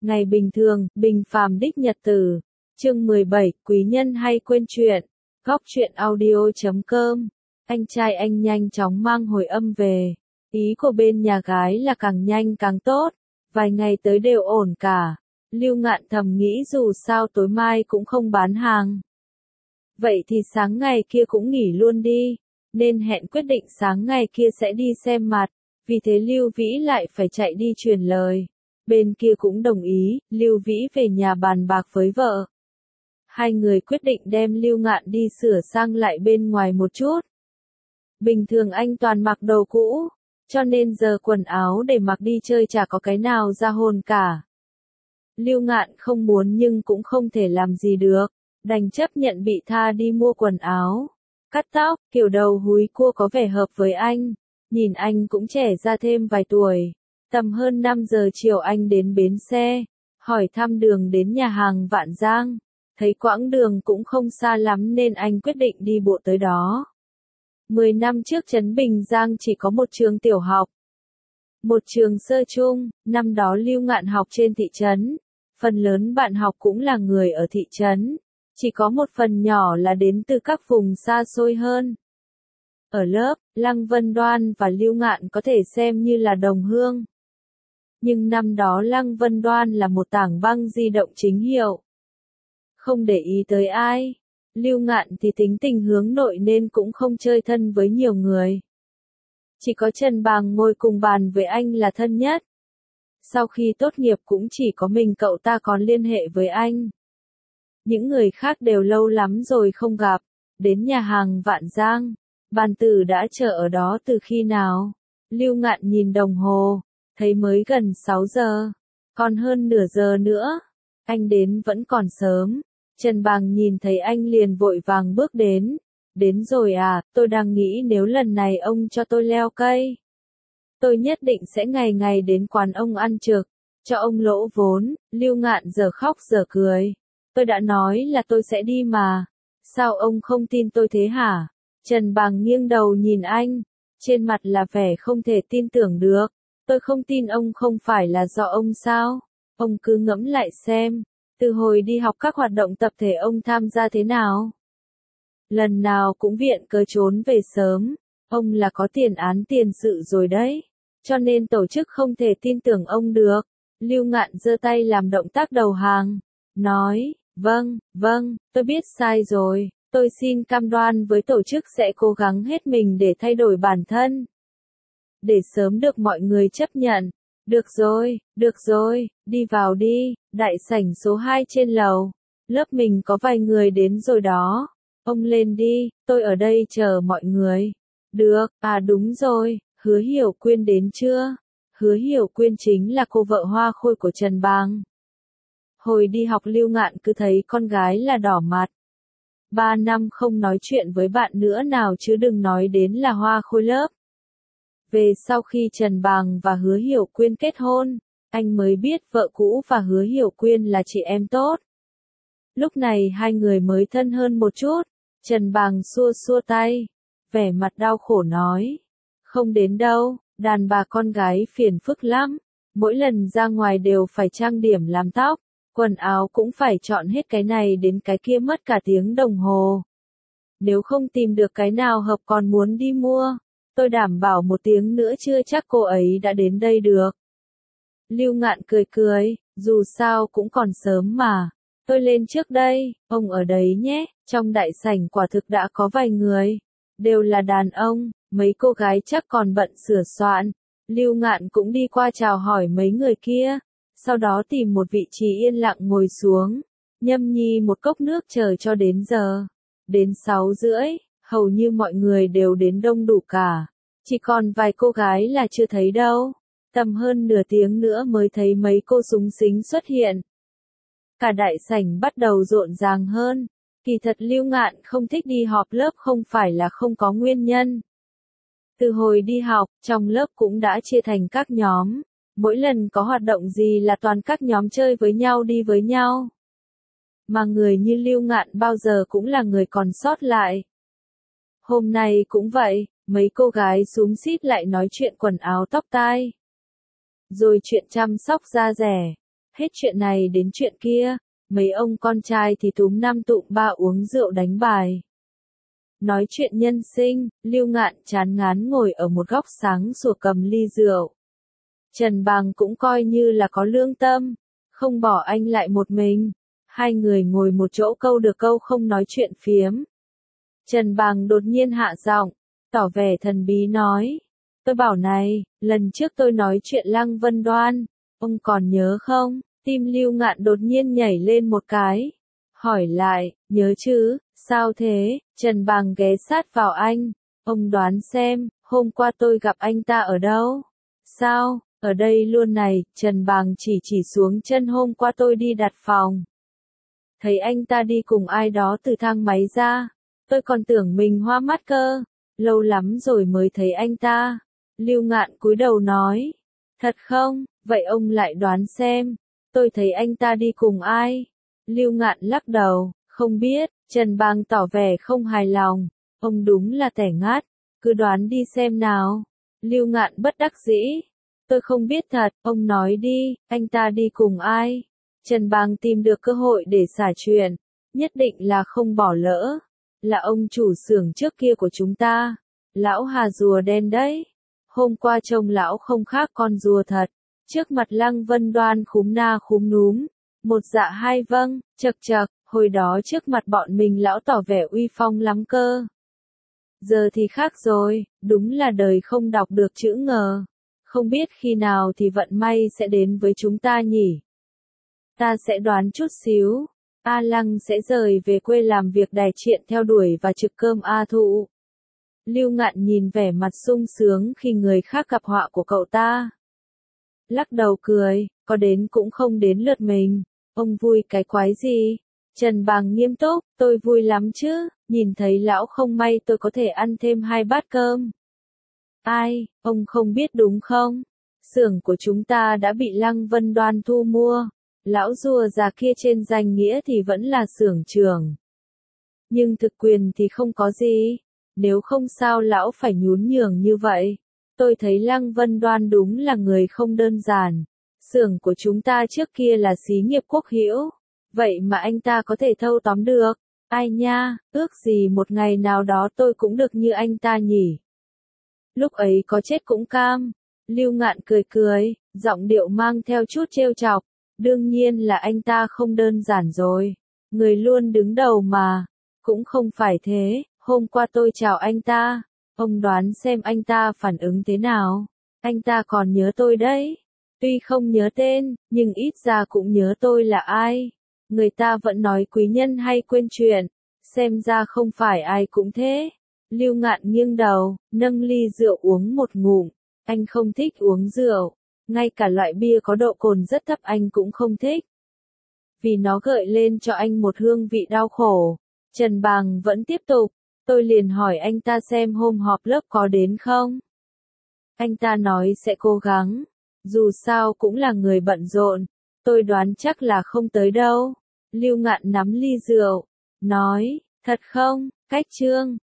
Ngày bình thường, bình phàm đích nhật tử. Chương 17, quý nhân hay quên chuyện. Góc truyện audio.com. Anh trai anh nhanh chóng mang hồi âm về. Ý của bên nhà gái là càng nhanh càng tốt. Vài ngày tới đều ổn cả. Lưu Ngạn thầm nghĩ dù sao tối mai cũng không bán hàng. Vậy thì sáng ngày kia cũng nghỉ luôn đi. Nên hẹn quyết định sáng ngày kia sẽ đi xem mặt. Vì thế Lưu Vĩ lại phải chạy đi truyền lời. Bên kia cũng đồng ý, Lưu Vĩ về nhà bàn bạc với vợ. Hai người quyết định đem Lưu Ngạn đi sửa sang lại bên ngoài một chút. Bình thường anh toàn mặc đồ cũ, cho nên giờ quần áo để mặc đi chơi chả có cái nào ra hồn cả. Lưu Ngạn không muốn nhưng cũng không thể làm gì được, đành chấp nhận bị tha đi mua quần áo. Cắt tóc, kiểu đầu húi cua có vẻ hợp với anh, nhìn anh cũng trẻ ra thêm vài tuổi. Tầm hơn 5 giờ chiều anh đến bến xe, hỏi thăm đường đến nhà hàng Vạn Giang. Thấy quãng đường cũng không xa lắm nên anh quyết định đi bộ tới đó. 10 năm trước trấn Bình Giang chỉ có một trường tiểu học, một trường sơ trung, năm đó Lưu Ngạn học trên thị trấn. Phần lớn bạn học cũng là người ở thị trấn, chỉ có một phần nhỏ là đến từ các vùng xa xôi hơn. Ở lớp, Lăng Vân Đoan và Lưu Ngạn có thể xem như là đồng hương. Nhưng năm đó Lăng Vân Đoan là một tảng băng di động chính hiệu. Không để ý tới ai. Lưu Ngạn thì tính tình hướng nội nên cũng không chơi thân với nhiều người. Chỉ có Trần Bàng ngồi cùng bàn với anh là thân nhất. Sau khi tốt nghiệp cũng chỉ có mình cậu ta còn liên hệ với anh. Những người khác đều lâu lắm rồi không gặp. Đến nhà hàng Vạn Giang, Bàn Tử đã chờ ở đó từ khi nào? Lưu Ngạn nhìn đồng hồ, thấy mới gần 6 giờ, còn hơn nửa giờ nữa. Anh đến vẫn còn sớm. Trần Bàng nhìn thấy anh liền vội vàng bước đến. Đến rồi à, tôi đang nghĩ nếu lần này ông cho tôi leo cây, tôi nhất định sẽ ngày ngày đến quán ông ăn trực, cho ông lỗ vốn. Lưu Ngạn giờ khóc giờ cười. Tôi đã nói là tôi sẽ đi mà. Sao ông không tin tôi thế hả? Trần Bàng nghiêng đầu nhìn anh, trên mặt là vẻ không thể tin tưởng được. Tôi không tin ông không phải là do ông sao? Ông cứ ngẫm lại xem, từ hồi đi học các hoạt động tập thể ông tham gia thế nào? Lần nào cũng viện cớ trốn về sớm, ông là có tiền án tiền sự rồi đấy, cho nên tổ chức không thể tin tưởng ông được. Lưu Ngạn giơ tay làm động tác đầu hàng, nói, vâng, tôi biết sai rồi, tôi xin cam đoan với tổ chức sẽ cố gắng hết mình để thay đổi bản thân, để sớm được mọi người chấp nhận. Được rồi, đi vào đi, đại sảnh số 2 trên lầu. Lớp mình có vài người đến rồi đó. Ông lên đi, tôi ở đây chờ mọi người. Được, à đúng rồi, Hứa Hiểu Quyên đến chưa? Hứa Hiểu Quyên chính là cô vợ hoa khôi của Trần Bàng. Hồi đi học Lưu Ngạn cứ thấy con gái là đỏ mặt. 3 năm không nói chuyện với bạn nữa nào chứ đừng nói đến là hoa khôi lớp. Về sau khi Trần Bàng và Hứa Hiểu Quyên kết hôn, anh mới biết vợ cũ và Hứa Hiểu Quyên là chị em tốt. Lúc này hai người mới thân hơn một chút. Trần Bàng xua xua tay, vẻ mặt đau khổ nói, không đến đâu, đàn bà con gái phiền phức lắm, mỗi lần ra ngoài đều phải trang điểm làm tóc, quần áo cũng phải chọn hết cái này đến cái kia mất cả tiếng đồng hồ. Nếu không tìm được cái nào hợp còn muốn đi mua, tôi đảm bảo một tiếng nữa chưa chắc cô ấy đã đến đây được. Lưu Ngạn cười cười, dù sao cũng còn sớm mà. Tôi lên trước đây, ông ở đấy nhé. Trong đại sảnh quả thực đã có vài người, đều là đàn ông, mấy cô gái chắc còn bận sửa soạn. Lưu Ngạn cũng đi qua chào hỏi mấy người kia, sau đó tìm một vị trí yên lặng ngồi xuống, nhâm nhi một cốc nước chờ cho đến giờ. Đến 6:30, hầu như mọi người đều đến đông đủ cả, chỉ còn vài cô gái là chưa thấy đâu. Tầm hơn nửa tiếng nữa mới thấy mấy cô xúng xính xuất hiện. Cả đại sảnh bắt đầu rộn ràng hơn. Kỳ thật Lưu Ngạn không thích đi họp lớp không phải là không có nguyên nhân. Từ hồi đi học, trong lớp cũng đã chia thành các nhóm. Mỗi lần có hoạt động gì là toàn các nhóm chơi với nhau đi với nhau. Mà người như Lưu Ngạn bao giờ cũng là người còn sót lại. Hôm nay cũng vậy, mấy cô gái xúm xít lại nói chuyện quần áo tóc tai. Rồi chuyện chăm sóc da dẻ. Hết chuyện này đến chuyện kia, mấy ông con trai thì túm năm tụm ba uống rượu đánh bài. Nói chuyện nhân sinh, Lưu Ngạn chán ngán ngồi ở một góc sáng sủa cầm ly rượu. Trần Bàng cũng coi như là có lương tâm, không bỏ anh lại một mình. Hai người ngồi một chỗ câu được câu không nói chuyện phiếm. Trần Bàng đột nhiên hạ giọng, tỏ vẻ thần bí nói. Tôi bảo này, lần trước tôi nói chuyện Lăng Vân Đoan, ông còn nhớ không? Tim Lưu Ngạn đột nhiên nhảy lên một cái. Hỏi lại, nhớ chứ, sao thế? Trần Bàng ghé sát vào anh. Ông đoán xem, hôm qua tôi gặp anh ta ở đâu? Sao, ở đây luôn này, Trần Bàng chỉ xuống chân hôm qua tôi đi đặt phòng. Thấy anh ta đi cùng ai đó từ thang máy ra. Tôi còn tưởng mình hoa mắt cơ. Lâu lắm rồi mới thấy anh ta. Lưu Ngạn cúi đầu nói. Thật không? Vậy ông lại đoán xem. Tôi thấy anh ta đi cùng ai? Lưu Ngạn lắc đầu. Không biết. Trần Bàng tỏ vẻ không hài lòng. Ông đúng là tẻ ngát. Cứ đoán đi xem nào. Lưu Ngạn bất đắc dĩ. Tôi không biết thật. Ông nói đi. Anh ta đi cùng ai? Trần Bàng tìm được cơ hội để xả chuyện. Nhất định là không bỏ lỡ. Là ông chủ xưởng trước kia của chúng ta. Lão Hà rùa đen đấy. Hôm qua trông lão không khác con rùa thật. Trước mặt Lăng Vân Đoan khúm na khúm núm. Một dạ hai vâng, chậc chậc, hồi đó trước mặt bọn mình lão tỏ vẻ uy phong lắm cơ. Giờ thì khác rồi, đúng là đời không đọc được chữ ngờ. Không biết khi nào thì vận may sẽ đến với chúng ta nhỉ? Ta sẽ đoán chút xíu. A Lăng sẽ rời về quê làm việc đài triện theo đuổi và trực cơm A Thụ. Lưu Ngạn nhìn vẻ mặt sung sướng khi người khác gặp họa của cậu ta. Lắc đầu cười, có đến cũng không đến lượt mình. Ông vui cái quái gì? Trần Bàng nghiêm túc, tôi vui lắm chứ, nhìn thấy lão không may tôi có thể ăn thêm 2 bát cơm. Ai, ông không biết đúng không? Xưởng của chúng ta đã bị Lăng Vân Đoan thu mua. Lão rùa già kia trên danh nghĩa thì vẫn là xưởng trưởng. Nhưng thực quyền thì không có gì. Nếu không sao lão phải nhún nhường như vậy. Tôi thấy Lăng Vân Đoan đúng là người không đơn giản. Xưởng của chúng ta trước kia là xí nghiệp quốc hữu. Vậy mà anh ta có thể thâu tóm được. Ai nha, ước gì một ngày nào đó tôi cũng được như anh ta nhỉ. Lúc ấy có chết cũng cam. Lưu Ngạn cười cười, giọng điệu mang theo chút trêu chọc. Đương nhiên là anh ta không đơn giản rồi. Người luôn đứng đầu mà. Cũng không phải thế, hôm qua tôi chào anh ta. Ông đoán xem anh ta phản ứng thế nào. Anh ta còn nhớ tôi đấy. Tuy không nhớ tên, nhưng ít ra cũng nhớ tôi là ai. Người ta vẫn nói quý nhân hay quên chuyện. Xem ra không phải ai cũng thế. Lưu Ngạn nghiêng đầu, nâng ly rượu uống một ngụm. Anh không thích uống rượu. Ngay cả loại bia có độ cồn rất thấp anh cũng không thích. Vì nó gợi lên cho anh một hương vị đau khổ. Trần Bàng vẫn tiếp tục. Tôi liền hỏi anh ta xem hôm họp lớp có đến không. Anh ta nói sẽ cố gắng. Dù sao cũng là người bận rộn. Tôi đoán chắc là không tới đâu. Lưu Ngạn nắm ly rượu. Nói, thật không, cách chương.